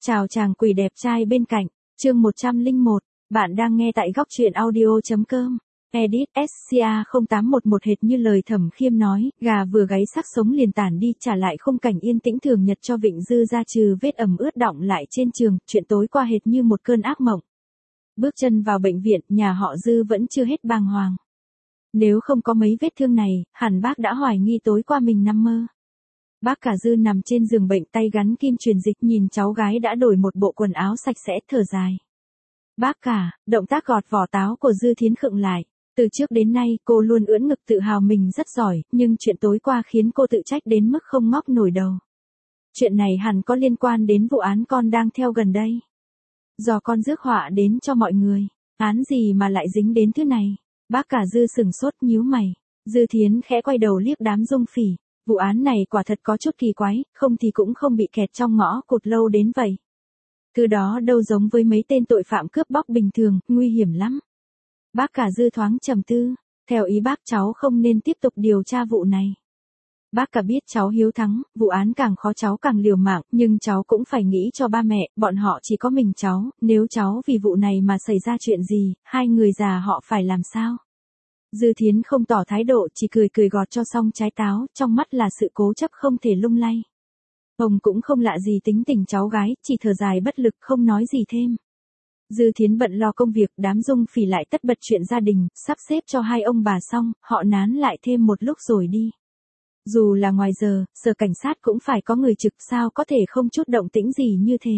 Chào chàng quỷ đẹp trai bên cạnh, chương 101, bạn đang nghe tại góc truyện audio.com. Edit SCA 0811 hệt như lời Thẩm Khiêm nói, gà vừa gáy xác sống liền tản đi, trả lại khung cảnh yên tĩnh thường nhật cho Vịnh Dư ra trừ vết ẩm ướt đọng lại trên trường, chuyện tối qua hệt như một cơn ác mộng. Bước chân vào bệnh viện, nhà họ Dư vẫn chưa hết bàng hoàng. Nếu không có mấy vết thương này, hẳn bác đã hoài nghi tối qua mình nằm mơ. Bác cả Dư nằm trên giường bệnh, tay gắn kim truyền dịch, nhìn cháu gái đã đổi một bộ quần áo sạch sẽ, thở dài. Bác cả, động tác gọt vỏ táo của Dư Thiến khựng lại. Từ trước đến nay, cô luôn ưỡn ngực tự hào mình rất giỏi, nhưng chuyện tối qua khiến cô tự trách đến mức không ngóc nổi đầu. Chuyện này hẳn có liên quan đến vụ án con đang theo gần đây. Do con rước họa đến cho mọi người, án gì mà lại dính đến thứ này? Bác cả Dư sửng sốt nhíu mày. Dư Thiến khẽ quay đầu liếc đám Dung Phỉ. Vụ án này quả thật có chút kỳ quái, không thì cũng không bị kẹt trong ngõ cụt lâu đến vậy. Thứ đó đâu giống với mấy tên tội phạm cướp bóc bình thường, nguy hiểm lắm. Bác cả Dư thoáng trầm tư, theo ý bác cháu không nên tiếp tục điều tra vụ này. Bác cả biết cháu hiếu thắng, vụ án càng khó cháu càng liều mạng, nhưng cháu cũng phải nghĩ cho ba mẹ, bọn họ chỉ có mình cháu, nếu cháu vì vụ này mà xảy ra chuyện gì, hai người già họ phải làm sao? Dư Thiến không tỏ thái độ, chỉ cười cười gọt cho xong trái táo, trong mắt là sự cố chấp không thể lung lay. Ông cũng không lạ gì tính tình cháu gái, chỉ thở dài bất lực không nói gì thêm. Dư Thiến bận lo công việc, đám Dung Phỉ lại tất bật chuyện gia đình, sắp xếp cho hai ông bà xong, họ nán lại thêm một lúc rồi đi. Dù là ngoài giờ, sở cảnh sát cũng phải có người trực, sao có thể không chút động tĩnh gì như thế.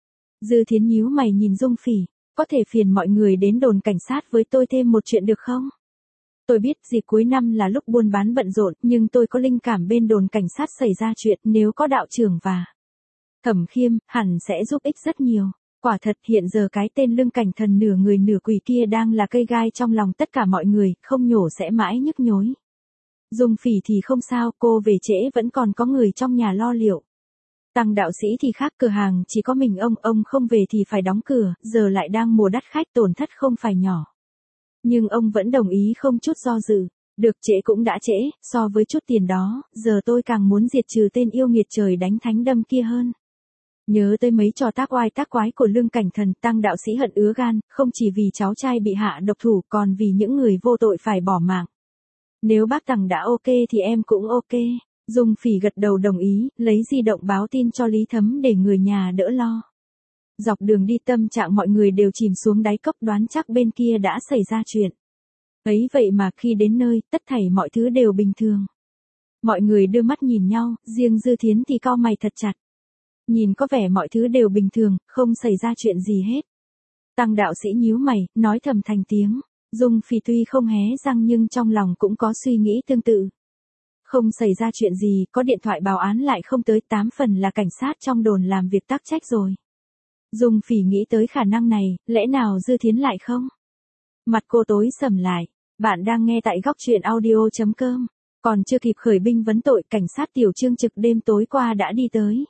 Dư Thiến nhíu mày nhìn Dung Phỉ, có thể phiền mọi người đến đồn cảnh sát với tôi thêm một chuyện được không? Tôi biết dịp cuối năm là lúc buôn bán bận rộn, nhưng tôi có linh cảm bên đồn cảnh sát xảy ra chuyện, nếu có đạo trưởng và Thẩm Khiêm, hẳn sẽ giúp ích rất nhiều. Quả thật hiện giờ cái tên Lương Cảnh Thần nửa người nửa quỷ kia đang là cây gai trong lòng tất cả mọi người, không nhổ sẽ mãi nhức nhối. Dung Phỉ thì không sao, cô về trễ vẫn còn có người trong nhà lo liệu. Tăng đạo sĩ thì khác, cửa hàng chỉ có mình ông không về thì phải đóng cửa, giờ lại đang mùa đắt khách, tổn thất không phải nhỏ. Nhưng ông vẫn đồng ý không chút do dự. Được, trễ cũng đã trễ, so với chút tiền đó, giờ tôi càng muốn diệt trừ tên yêu nghiệt trời đánh thánh đâm kia hơn. Nhớ tới mấy trò tác oai tác quái của Lương Cảnh Thần, Tăng đạo sĩ hận ứa gan, không chỉ vì cháu trai bị hạ độc thủ, còn vì những người vô tội phải bỏ mạng. Nếu bác Tăng đã ok thì em cũng ok. Dung Phỉ gật đầu đồng ý, lấy di động báo tin cho Lý Thấm để người nhà đỡ lo. Dọc đường đi tâm trạng mọi người đều chìm xuống đáy cốc, đoán chắc bên kia đã xảy ra chuyện. Ấy vậy mà khi đến nơi, tất thảy mọi thứ đều bình thường. Mọi người đưa mắt nhìn nhau, riêng Dư Thiến thì cau mày thật chặt. Nhìn có vẻ mọi thứ đều bình thường, không xảy ra chuyện gì hết. Tăng đạo sĩ nhíu mày, nói thầm thành tiếng. Dung Phỉ tuy không hé răng nhưng trong lòng cũng có suy nghĩ tương tự. Không xảy ra chuyện gì, có điện thoại báo án lại không tới, 8 phần là cảnh sát trong đồn làm việc tắc trách rồi. Dung Phỉ nghĩ tới khả năng này, lẽ nào Dư Thiến lại không? Mặt cô tối sầm lại. Bạn đang nghe tại góc truyện audio.com. Còn chưa kịp khởi binh vấn tội, cảnh sát Tiểu Trương trực đêm tối qua đã đi tới.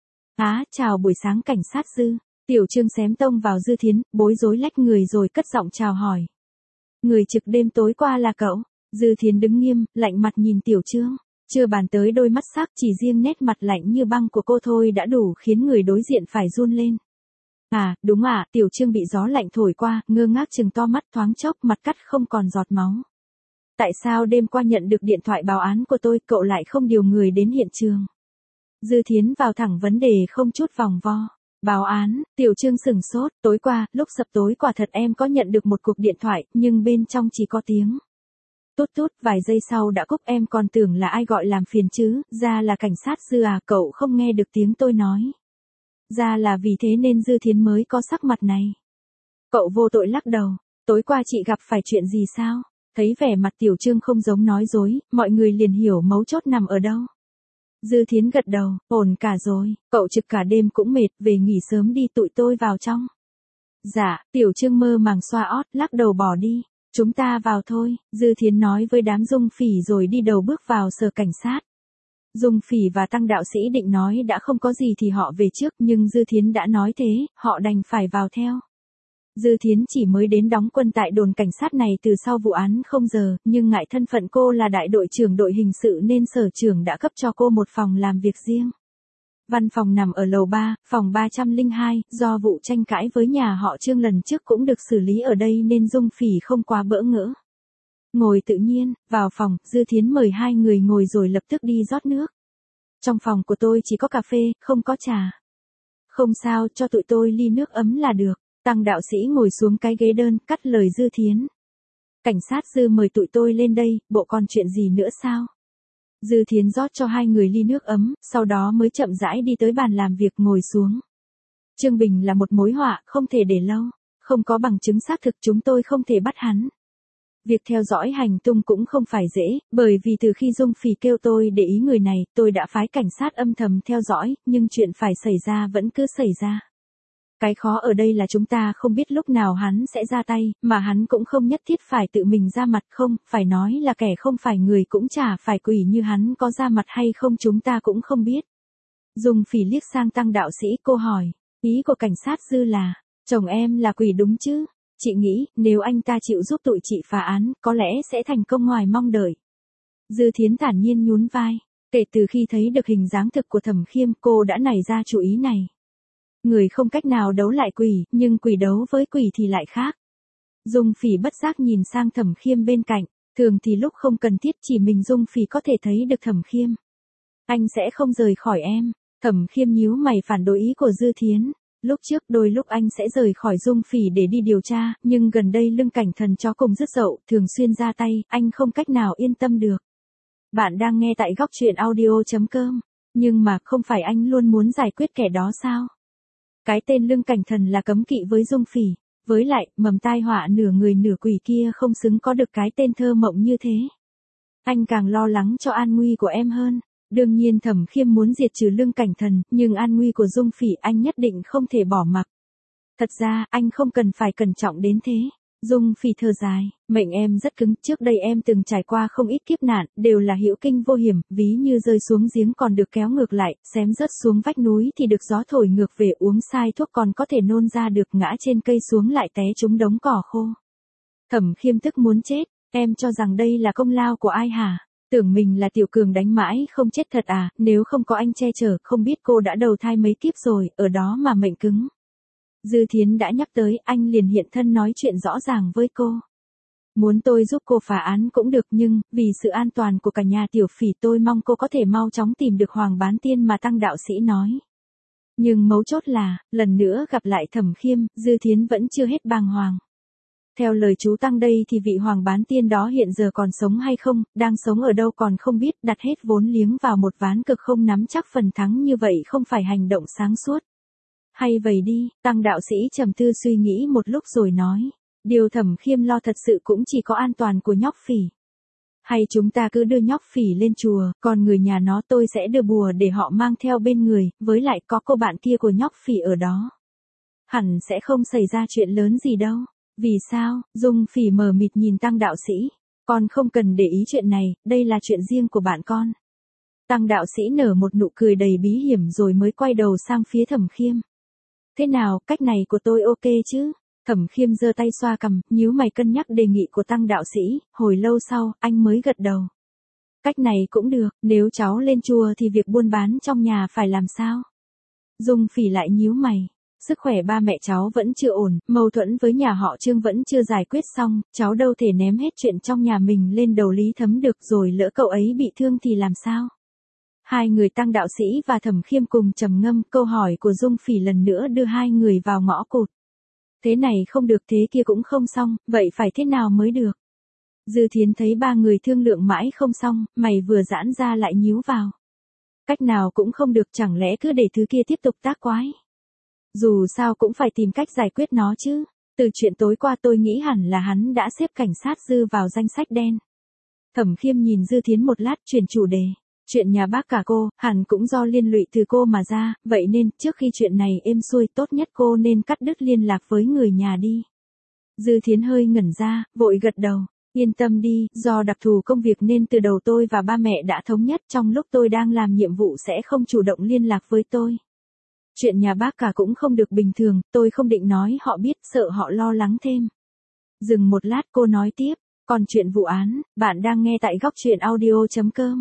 Chào buổi sáng cảnh sát Dư. Tiểu Trương xém tông vào Dư Thiến, bối rối lách người rồi cất giọng chào hỏi. Người trực đêm tối qua là cậu? Dư Thiến đứng nghiêm, lạnh mặt nhìn Tiểu Trương. Chưa bàn tới đôi mắt sắc, chỉ riêng nét mặt lạnh như băng của cô thôi đã đủ khiến người đối diện phải run lên. Đúng Tiểu Trương bị gió lạnh thổi qua, ngơ ngác trừng to mắt, thoáng chốc mặt cắt không còn giọt máu. Tại sao đêm qua nhận được điện thoại báo án của tôi, cậu lại không điều người đến hiện trường? Dư Thiến vào thẳng vấn đề không chút vòng vo. Báo án, Tiểu Trương sửng sốt, tối qua, lúc sập tối quả thật em có nhận được một cuộc điện thoại, nhưng bên trong chỉ có tiếng tút tút, vài giây sau đã cúp, em còn tưởng là ai gọi làm phiền chứ, ra là cảnh sát Dư cậu không nghe được tiếng tôi nói. Ra là vì thế nên Dư Thiến mới có sắc mặt này. Cậu vô tội lắc đầu, tối qua chị gặp phải chuyện gì sao? Thấy vẻ mặt Tiểu Trương không giống nói dối, mọi người liền hiểu mấu chốt nằm ở đâu. Dư Thiến gật đầu, ổn cả rồi, cậu trực cả đêm cũng mệt, về nghỉ sớm đi, tụi tôi vào trong. Dạ, Tiểu Trương mơ màng xoa ót, lắc đầu bỏ đi. Chúng ta vào thôi, Dư Thiến nói với đám Dung Phỉ rồi đi đầu bước vào sở cảnh sát. Dung Phỉ và Tăng đạo sĩ định nói đã không có gì thì họ về trước, nhưng Dư Thiến đã nói thế, họ đành phải vào theo. Dư Thiến chỉ mới đến đóng quân tại đồn cảnh sát này từ sau vụ án không giờ, nhưng ngại thân phận cô là đại đội trưởng đội hình sự nên sở trưởng đã cấp cho cô một phòng làm việc riêng. Văn phòng nằm ở lầu 3, phòng 302, do vụ tranh cãi với nhà họ Trương lần trước cũng được xử lý ở đây nên Dung Phỉ không quá bỡ ngỡ. Ngồi tự nhiên, vào phòng, Dư Thiến mời hai người ngồi rồi lập tức đi rót nước. Trong phòng của tôi chỉ có cà phê, không có trà. Không sao, cho tụi tôi ly nước ấm là được. Tăng đạo sĩ ngồi xuống cái ghế đơn, cắt lời Dư Thiến. Cảnh sát Dư mời tụi tôi lên đây, bộ còn chuyện gì nữa sao? Dư Thiến rót cho hai người ly nước ấm, sau đó mới chậm rãi đi tới bàn làm việc ngồi xuống. Trương Bình là một mối họa, không thể để lâu. Không có bằng chứng xác thực chúng tôi không thể bắt hắn. Việc theo dõi hành tung cũng không phải dễ, bởi vì từ khi Dung Phỉ kêu tôi để ý người này, tôi đã phái cảnh sát âm thầm theo dõi, nhưng chuyện phải xảy ra vẫn cứ xảy ra. Cái khó ở đây là chúng ta không biết lúc nào hắn sẽ ra tay, mà hắn cũng không nhất thiết phải tự mình ra mặt, không, phải nói là kẻ không phải người cũng chả phải quỷ như hắn có ra mặt hay không chúng ta cũng không biết. Dung Phỉ liếc sang Tăng đạo sĩ, cô hỏi, ý của cảnh sát Dư là, chồng em là quỷ đúng chứ? Chị nghĩ, nếu anh ta chịu giúp tụi chị phá án, có lẽ sẽ thành công ngoài mong đợi. Dư Thiến thản nhiên nhún vai, kể từ khi thấy được hình dáng thực của Thẩm Khiêm cô đã nảy ra chủ ý này. Người không cách nào đấu lại quỷ, nhưng quỷ đấu với quỷ thì lại khác. Dung Phỉ bất giác nhìn sang Thẩm Khiêm bên cạnh, thường thì lúc không cần thiết chỉ mình Dung Phỉ có thể thấy được Thẩm Khiêm. Anh sẽ không rời khỏi em. Thẩm Khiêm nhíu mày phản đối ý của Dư Thiến. Lúc trước đôi lúc anh sẽ rời khỏi Dung Phỉ để đi điều tra, nhưng gần đây Lương Cảnh Thần chó cùng rứt dậu, thường xuyên ra tay, anh không cách nào yên tâm được. Bạn đang nghe tại góc truyện audio.com, nhưng mà không phải anh luôn muốn giải quyết kẻ đó sao? Cái tên Lương Cảnh Thần là cấm kỵ với Dung Phỉ, với lại, mầm tai họa nửa người nửa quỷ kia không xứng có được cái tên thơ mộng như thế. Anh càng lo lắng cho an nguy của em hơn. Đương nhiên Thẩm Khiêm muốn diệt trừ Lương Cảnh Thần, nhưng an nguy của Dung Phỉ anh nhất định không thể bỏ mặc. Thật ra, anh không cần phải cẩn trọng đến thế. Dung Phỉ thở dài, mệnh em rất cứng, trước đây em từng trải qua không ít kiếp nạn, đều là hữu kinh vô hiểm, ví như rơi xuống giếng còn được kéo ngược lại, xém rớt xuống vách núi thì được gió thổi ngược về, uống sai thuốc còn có thể nôn ra được, ngã trên cây xuống lại té trúng đống cỏ khô. Thẩm Khiêm tức muốn chết, em cho rằng đây là công lao của ai hả? Tưởng mình là tiểu cường đánh mãi không chết thật à, nếu không có anh che chở, không biết cô đã đầu thai mấy kiếp rồi, ở đó mà mệnh cứng. Dư Thiến đã nhắc tới, anh liền hiện thân nói chuyện rõ ràng với cô. Muốn tôi giúp cô phá án cũng được nhưng, vì sự an toàn của cả nhà Tiểu Phỉ tôi mong cô có thể mau chóng tìm được Hoàng Bán Tiên mà Tăng đạo sĩ nói. Nhưng mấu chốt là, lần nữa gặp lại Thẩm Khiêm, Dư Thiến vẫn chưa hết bàng hoàng. Theo lời chú Tăng đây thì vị Hoàng Bán Tiên đó hiện giờ còn sống hay không, đang sống ở đâu còn không biết, đặt hết vốn liếng vào một ván cực không nắm chắc phần thắng như vậy không phải hành động sáng suốt. Hay vậy đi, Tăng đạo sĩ trầm tư suy nghĩ một lúc rồi nói, điều Thẩm Khiêm lo thật sự cũng chỉ có an toàn của nhóc Phỉ. Hay chúng ta cứ đưa nhóc Phỉ lên chùa, còn người nhà nó tôi sẽ đưa bùa để họ mang theo bên người, với lại có cô bạn kia của nhóc Phỉ ở đó. Hẳn sẽ không xảy ra chuyện lớn gì đâu. Vì sao? Dung Phỉ mờ mịt nhìn Tăng đạo sĩ. Con không cần để ý chuyện này, đây là chuyện riêng của bạn con. Tăng đạo sĩ nở một nụ cười đầy bí hiểm rồi mới quay đầu sang phía Thẩm Khiêm. Thế nào, cách này của tôi ok chứ? Thẩm Khiêm giơ tay xoa cằm, nhíu mày cân nhắc đề nghị của Tăng đạo sĩ, hồi lâu sau, anh mới gật đầu. Cách này cũng được, nếu cháu lên chùa thì việc buôn bán trong nhà phải làm sao? Dung Phỉ lại nhíu mày. Sức khỏe ba mẹ cháu vẫn chưa ổn, mâu thuẫn với nhà họ Trương vẫn chưa giải quyết xong, cháu đâu thể ném hết chuyện trong nhà mình lên đầu Lý Thấm được rồi lỡ cậu ấy bị thương thì làm sao? Hai người Tăng đạo sĩ và Thẩm Khiêm cùng trầm ngâm, câu hỏi của Dung Phỉ lần nữa đưa hai người vào ngõ cụt. Thế này không được thế kia cũng không xong, vậy phải thế nào mới được? Dư Thiến thấy ba người thương lượng mãi không xong, mày vừa giãn ra lại nhíu vào. Cách nào cũng không được, chẳng lẽ cứ để thứ kia tiếp tục tác quái? Dù sao cũng phải tìm cách giải quyết nó chứ. Từ chuyện tối qua tôi nghĩ hẳn là hắn đã xếp cảnh sát Dư vào danh sách đen. Thẩm Khiêm nhìn Dư Thiến một lát chuyển chủ đề. Chuyện nhà bác cả cô, hẳn cũng do liên lụy từ cô mà ra, vậy nên trước khi chuyện này êm xuôi tốt nhất cô nên cắt đứt liên lạc với người nhà đi. Dư Thiến hơi ngẩn ra, vội gật đầu. Yên tâm đi, do đặc thù công việc nên từ đầu tôi và ba mẹ đã thống nhất trong lúc tôi đang làm nhiệm vụ sẽ không chủ động liên lạc với tôi. Chuyện nhà bác cả cũng không được bình thường, tôi không định nói họ biết, sợ họ lo lắng thêm. Dừng một lát cô nói tiếp, còn chuyện vụ án, bạn đang nghe tại góc truyện audio.com.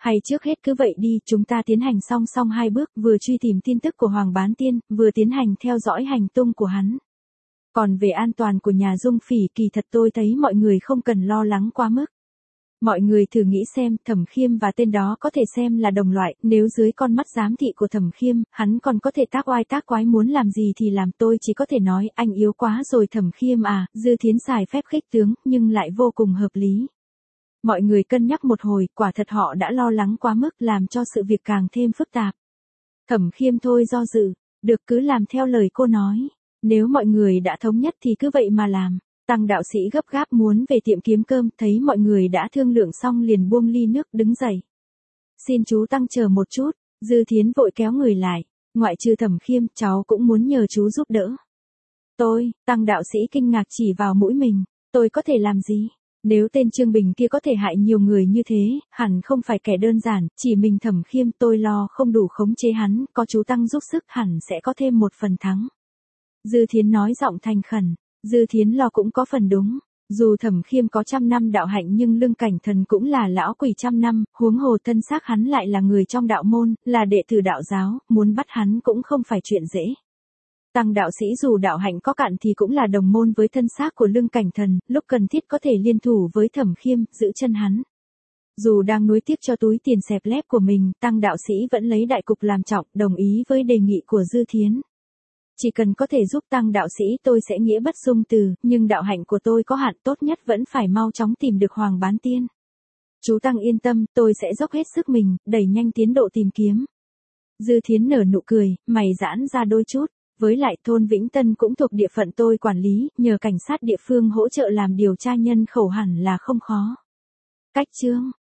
Hay trước hết cứ vậy đi, chúng ta tiến hành song song hai bước, vừa truy tìm tin tức của Hoàng Bán Tiên, vừa tiến hành theo dõi hành tung của hắn. Còn về an toàn của nhà Dung Phỉ, kỳ thật tôi thấy mọi người không cần lo lắng quá mức. Mọi người thử nghĩ xem, Thẩm Khiêm và tên đó có thể xem là đồng loại, nếu dưới con mắt giám thị của Thẩm Khiêm, hắn còn có thể tác oai tác quái muốn làm gì thì làm, tôi chỉ có thể nói, anh yếu quá rồi Thẩm Khiêm à, Dư Thiến xài phép khích tướng, nhưng lại vô cùng hợp lý. Mọi người cân nhắc một hồi, quả thật họ đã lo lắng quá mức, làm cho sự việc càng thêm phức tạp. Thẩm Khiêm thôi do dự, được cứ làm theo lời cô nói. Nếu mọi người đã thống nhất thì cứ vậy mà làm. Tăng đạo sĩ gấp gáp muốn về tiệm kiếm cơm, thấy mọi người đã thương lượng xong liền buông ly nước đứng dậy. Xin chú Tăng chờ một chút, Dư Thiến vội kéo người lại. Ngoại trừ Thẩm Khiêm, cháu cũng muốn nhờ chú giúp đỡ. Tăng đạo sĩ kinh ngạc chỉ vào mũi mình. Tôi có thể làm gì? Nếu tên Trương Bình kia có thể hại nhiều người như thế, hẳn không phải kẻ đơn giản, chỉ mình Thẩm Khiêm tôi lo không đủ khống chế hắn, có chú Tăng giúp sức hẳn sẽ có thêm một phần thắng. Dư Thiến nói giọng thành khẩn, Dư Thiến lo cũng có phần đúng. Dù Thẩm Khiêm có 100 năm đạo hạnh nhưng Lương Cảnh Thần cũng là lão quỷ 100 năm, huống hồ thân xác hắn lại là người trong đạo môn, là đệ tử đạo giáo, muốn bắt hắn cũng không phải chuyện dễ. Tăng đạo sĩ dù đạo hạnh có cạn thì cũng là đồng môn với thân xác của Lương Cảnh Thần, lúc cần thiết có thể liên thủ với Thẩm Khiêm, giữ chân hắn. Dù đang nuối tiếc cho túi tiền xẹp lép của mình, Tăng đạo sĩ vẫn lấy đại cục làm trọng, đồng ý với đề nghị của Dư Thiến. Chỉ cần có thể giúp Tăng đạo sĩ tôi sẽ nghĩa bất dung từ, nhưng đạo hạnh của tôi có hạn, tốt nhất vẫn phải mau chóng tìm được Hoàng Bán Tiên. Chú Tăng yên tâm, tôi sẽ dốc hết sức mình, đẩy nhanh tiến độ tìm kiếm. Dư Thiến nở nụ cười, mày giãn ra đôi chút. Với lại thôn Vĩnh Tân cũng thuộc địa phận tôi quản lý, nhờ cảnh sát địa phương hỗ trợ làm điều tra nhân khẩu hẳn là không khó. Cách chương